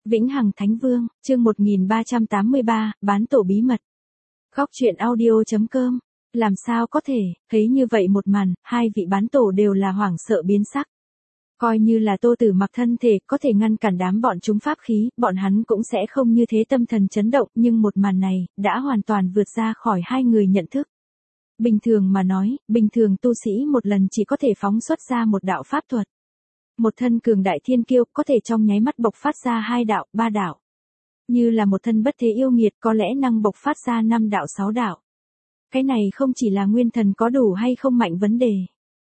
Vĩnh Hằng Thánh Vương, chương 1383, bán tổ bí mật. Góc truyện audio.com. Làm sao có thể, thấy như vậy một màn, hai vị bán tổ đều là hoảng sợ biến sắc. Coi như là Tô Tử Mặc thân thể có thể ngăn cản đám bọn chúng pháp khí, bọn hắn cũng sẽ không như thế tâm thần chấn động, nhưng một màn này, đã hoàn toàn vượt ra khỏi hai người nhận thức. Bình thường mà nói, bình thường tu sĩ một lần chỉ có thể phóng xuất ra một đạo pháp thuật. Một thân cường đại thiên kiêu có thể trong nháy mắt bộc phát ra 2 đạo, 3 đạo. Như là một thân bất thế yêu nghiệt có lẽ năng bộc phát ra 5 đạo 6 đạo. Cái này không chỉ là nguyên thần có đủ hay không mạnh vấn đề,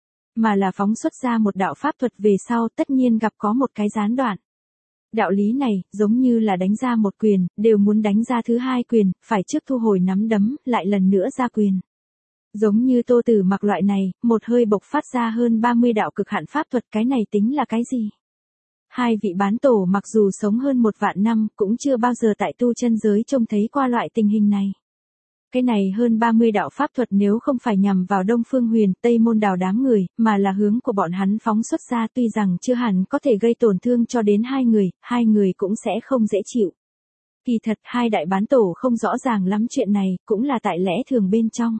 mà là phóng xuất ra một đạo pháp thuật về sau tất nhiên gặp có một cái gián đoạn. Đạo lý này, giống như là đánh ra một quyền, đều muốn đánh ra thứ hai quyền, phải trước thu hồi nắm đấm, lại lần nữa ra quyền. Giống như Tô Tử Mặc loại này, một hơi bộc phát ra hơn 30 đạo cực hạn pháp thuật, cái này tính là cái gì? Hai vị bán tổ mặc dù sống hơn 1 vạn năm, cũng chưa bao giờ tại tu chân giới trông thấy qua loại tình hình này. Cái này hơn 30 đạo pháp thuật nếu không phải nhằm vào Đông Phương Huyền, Tây Môn Đào đám người, mà là hướng của bọn hắn phóng xuất ra, tuy rằng chưa hẳn có thể gây tổn thương cho đến hai người cũng sẽ không dễ chịu. Kỳ thật hai đại bán tổ không rõ ràng lắm chuyện này, cũng là tại lẽ thường bên trong.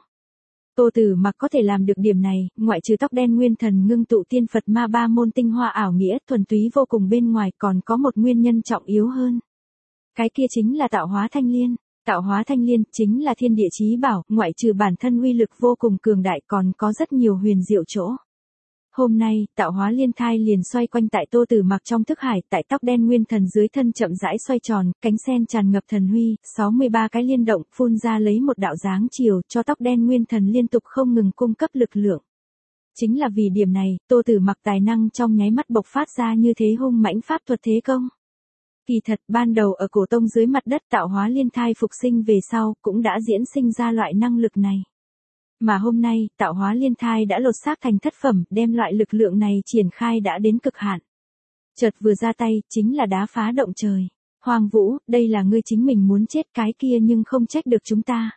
Tô Tử Mặc có thể làm được điểm này, ngoại trừ tóc đen nguyên thần ngưng tụ tiên Phật ma 3 môn tinh hoa ảo nghĩa thuần túy vô cùng bên ngoài, còn có một nguyên nhân trọng yếu hơn. Cái kia chính là tạo hóa thanh liên. Tạo hóa thanh liên chính là thiên địa chí bảo, ngoại trừ bản thân uy lực vô cùng cường đại còn có rất nhiều huyền diệu chỗ. Hôm nay, tạo hóa liên thai liền xoay quanh tại Tô Tử Mặc trong thức hải, tại tóc đen nguyên thần dưới thân chậm rãi xoay tròn, cánh sen tràn ngập thần huy, 63 cái liên động phun ra lấy một đạo dáng chiều cho tóc đen nguyên thần liên tục không ngừng cung cấp lực lượng. Chính là vì điểm này, Tô Tử Mặc tài năng trong nháy mắt bộc phát ra như thế hung mãnh pháp thuật thế công. Kỳ thật, ban đầu ở cổ tông dưới mặt đất tạo hóa liên thai phục sinh về sau, cũng đã diễn sinh ra loại năng lực này. Mà hôm nay, tạo hóa liên thai đã lột xác thành thất phẩm, đem loại lực lượng này triển khai đã đến cực hạn. Chợt vừa ra tay, chính là đá phá động trời. Hoàng Vũ, đây là ngươi chính mình muốn chết, cái kia nhưng không trách được chúng ta.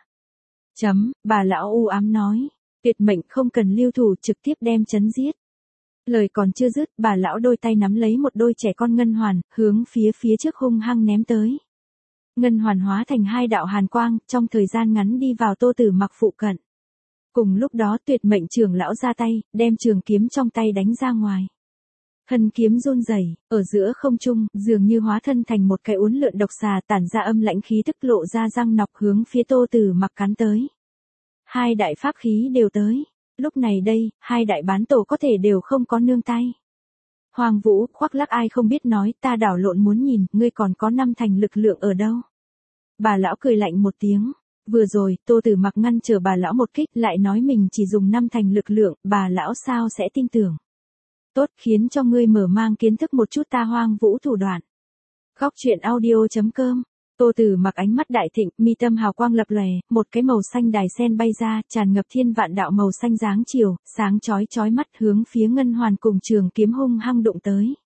Bà lão u ám nói, tuyệt mệnh không cần lưu thủ, trực tiếp đem chấn giết. Lời còn chưa dứt, bà lão đôi tay nắm lấy một đôi trẻ con ngân hoàn, hướng phía trước hung hăng ném tới. Ngân hoàn hóa thành 2 đạo hàn quang, trong thời gian ngắn đi vào Tô Tử Mặc phụ cận. Cùng lúc đó tuyệt mệnh trưởng lão ra tay, đem trường kiếm trong tay đánh ra ngoài. Thân kiếm run rẩy, ở giữa không trung, dường như hóa thân thành một cái uốn lượn độc xà tản ra âm lãnh khí tức lộ ra răng nọc hướng phía Tô Tử Mặc cắn tới. 2 đại pháp khí đều tới. Lúc này đây, 2 đại bán tổ có thể đều không có nương tay. Hoàng Vũ, khoác lác ai không biết nói, ta đảo lộn muốn nhìn, ngươi còn có 5 thành lực lượng ở đâu? Bà lão cười lạnh một tiếng. Vừa rồi, Tô Tử Mặc ngăn trở bà lão một kích, lại nói mình chỉ dùng 5 thành lực lượng, bà lão sao sẽ tin tưởng? Tốt, khiến cho ngươi mở mang kiến thức một chút ta Hoàng Vũ thủ đoạn. Góc truyện audio.com. Tô Tử Mặc ánh mắt đại thịnh, mi tâm hào quang lập lòe, một cái màu xanh đài sen bay ra, tràn ngập thiên vạn đạo màu xanh dáng chiều, sáng chói mắt hướng phía ngân hoàn cùng trường kiếm hung hăng đụng tới.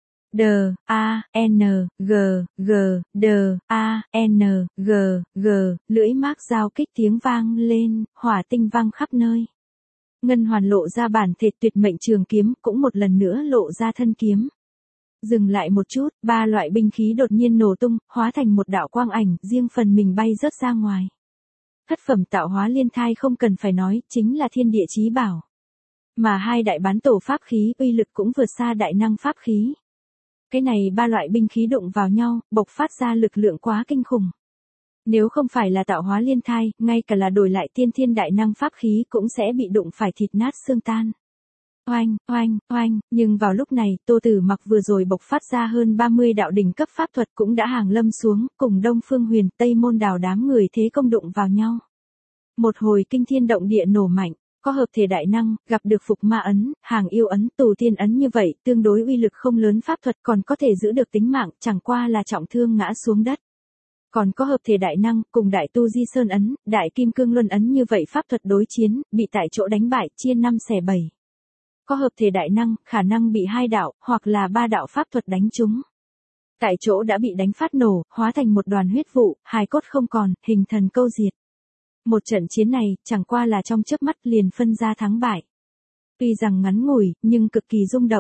Lưỡi mác giao kích tiếng vang lên, hỏa tinh vang khắp nơi. Ngân hoàn lộ ra bản thể tuyệt mệnh trường kiếm, cũng một lần nữa lộ ra thân kiếm. Dừng lại một chút, 3 loại binh khí đột nhiên nổ tung, hóa thành một đạo quang ảnh, riêng phần mình bay rớt ra ngoài. Thất phẩm tạo hóa liên thai không cần phải nói, chính là thiên địa chí bảo. Mà 2 đại bán tổ pháp khí, uy lực cũng vượt xa đại năng pháp khí. Cái này 3 loại binh khí đụng vào nhau, bộc phát ra lực lượng quá kinh khủng. Nếu không phải là tạo hóa liên thai, ngay cả là đổi lại tiên thiên đại năng pháp khí cũng sẽ bị đụng phải thịt nát xương tan. Oanh, nhưng vào lúc này, Tô Tử Mặc vừa rồi bộc phát ra hơn 30 đạo đỉnh cấp pháp thuật cũng đã hàng lâm xuống, cùng Đông Phương Huyền, Tây Môn Đào đám người thế công đụng vào nhau. Một hồi kinh thiên động địa nổ mạnh, có hợp thể đại năng, gặp được phục ma ấn, hàng yêu ấn, tù tiên ấn như vậy, tương đối uy lực không lớn pháp thuật còn có thể giữ được tính mạng, chẳng qua là trọng thương ngã xuống đất. Còn có hợp thể đại năng, cùng đại tu di sơn ấn, đại kim cương luân ấn như vậy pháp thuật đối chiến, bị tại chỗ đánh bại, chia 5 xẻ 7. Có hợp thể đại năng, khả năng bị 2 đạo, hoặc là 3 đạo pháp thuật đánh trúng. Tại chỗ đã bị đánh phát nổ, hóa thành một đoàn huyết vụ, hài cốt không còn, hình thần câu diệt. Một trận chiến này, chẳng qua là trong chớp mắt liền phân ra thắng bại. Tuy rằng ngắn ngủi, nhưng cực kỳ rung động.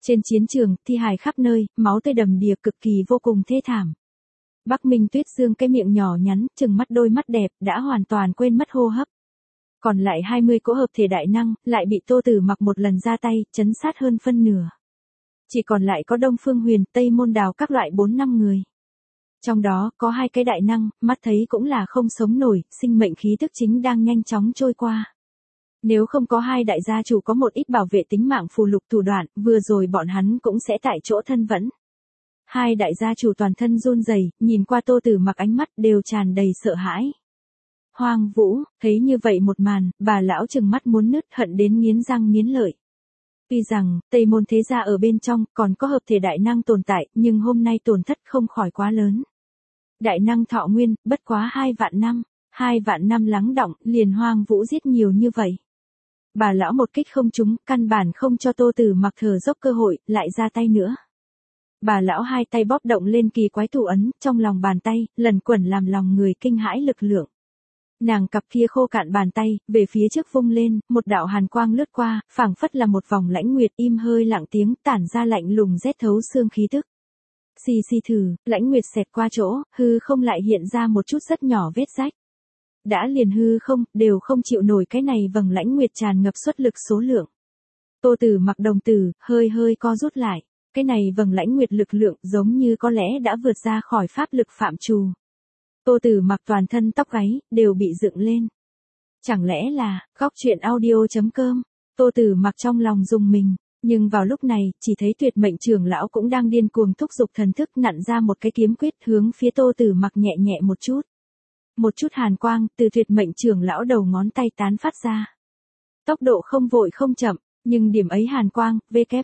Trên chiến trường, thi hài khắp nơi, máu tươi đầm đìa cực kỳ vô cùng thê thảm. Bắc Minh Tuyết Dương cái miệng nhỏ nhắn, trừng mắt đôi mắt đẹp, đã hoàn toàn quên mất hô hấp. Còn lại 20 cỗ hợp thể đại năng, lại bị Tô Tử Mặc một lần ra tay, chấn sát hơn phân nửa. Chỉ còn lại có Đông Phương Huyền, Tây Môn Đào các loại 4-5 người. Trong đó, có 2 cái đại năng, mắt thấy cũng là không sống nổi, sinh mệnh khí tức chính đang nhanh chóng trôi qua. Nếu không có 2 đại gia chủ có một ít bảo vệ tính mạng phù lục thủ đoạn, vừa rồi bọn hắn cũng sẽ tại chỗ thân vẫn. 2 đại gia chủ toàn thân run rẩy, nhìn qua Tô Tử Mặc ánh mắt đều tràn đầy sợ hãi. Hoang Vũ, thấy như vậy một màn, bà lão trừng mắt muốn nứt, hận đến nghiến răng nghiến lợi. Tuy rằng, Tây Môn thế gia ở bên trong, còn có hợp thể đại năng tồn tại, nhưng hôm nay tổn thất không khỏi quá lớn. Đại năng thọ nguyên, bất quá 2 vạn năm, 2 vạn năm lắng đọng, liền Hoang Vũ giết nhiều như vậy. Bà lão một kích không trúng, căn bản không cho Tô Tử Mặc thở dốc cơ hội, lại ra tay nữa. Bà lão 2 tay bóp động lên kỳ quái thủ ấn, trong lòng bàn tay, lần quẩn làm lòng người kinh hãi lực lượng. Nàng cặp kia khô cạn bàn tay, về phía trước vung lên, một đạo hàn quang lướt qua, phảng phất là một vòng lãnh nguyệt im hơi lặng tiếng, tản ra lạnh lùng rét thấu xương khí tức. Xì xì thử, lãnh nguyệt xẹt qua chỗ, hư không lại hiện ra một chút rất nhỏ vết rách. Đã liền hư không, đều không chịu nổi cái này vầng lãnh nguyệt tràn ngập xuất lực số lượng. Tô Tử Mặc đồng tử, hơi hơi co rút lại. Cái này vầng lãnh nguyệt lực lượng giống như có lẽ đã vượt ra khỏi pháp lực phạm trù. Tô Tử Mặc toàn thân tóc gáy, đều bị dựng lên. Chẳng lẽ là, góc chuyện audio.com, Tô Tử Mặc trong lòng rùng mình, nhưng vào lúc này, chỉ thấy Tuyệt Mệnh trưởng lão cũng đang điên cuồng thúc giục thần thức nặn ra một cái kiếm quyết hướng phía Tô Tử Mặc nhẹ nhẹ một chút. Một chút hàn quang, từ Tuyệt Mệnh trưởng lão đầu ngón tay tán phát ra. Tốc độ không vội không chậm, nhưng điểm ấy hàn quang,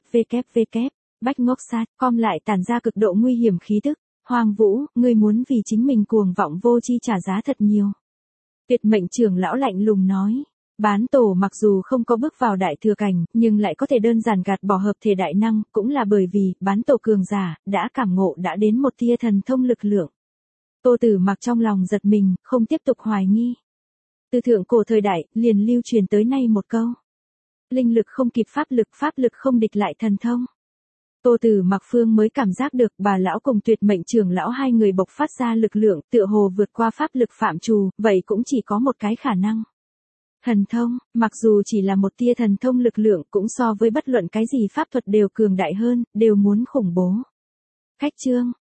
Bách Ngốc Sát, com lại tản ra cực độ nguy hiểm khí tức. Hoang Vũ, ngươi muốn vì chính mình cuồng vọng vô chi trả giá thật nhiều. Tuyệt Mệnh trưởng lão lạnh lùng nói. Bán tổ mặc dù không có bước vào đại thừa cảnh, nhưng lại có thể đơn giản gạt bỏ hợp thể đại năng, cũng là bởi vì, bán tổ cường giả, đã cảm ngộ đã đến một tia thần thông lực lượng. Tô Tử Mặc trong lòng giật mình, không tiếp tục hoài nghi. Từ thượng cổ thời đại, liền lưu truyền tới nay một câu. Linh lực không kịp pháp lực không địch lại thần thông. Tô Tử Mặc phương mới cảm giác được bà lão cùng Tuyệt Mệnh trưởng lão 2 người bộc phát ra lực lượng tựa hồ vượt qua pháp lực phạm trù, vậy cũng chỉ có một cái khả năng. Thần thông, mặc dù chỉ là một tia thần thông lực lượng cũng so với bất luận cái gì pháp thuật đều cường đại hơn, đều muốn khủng bố. Khách chương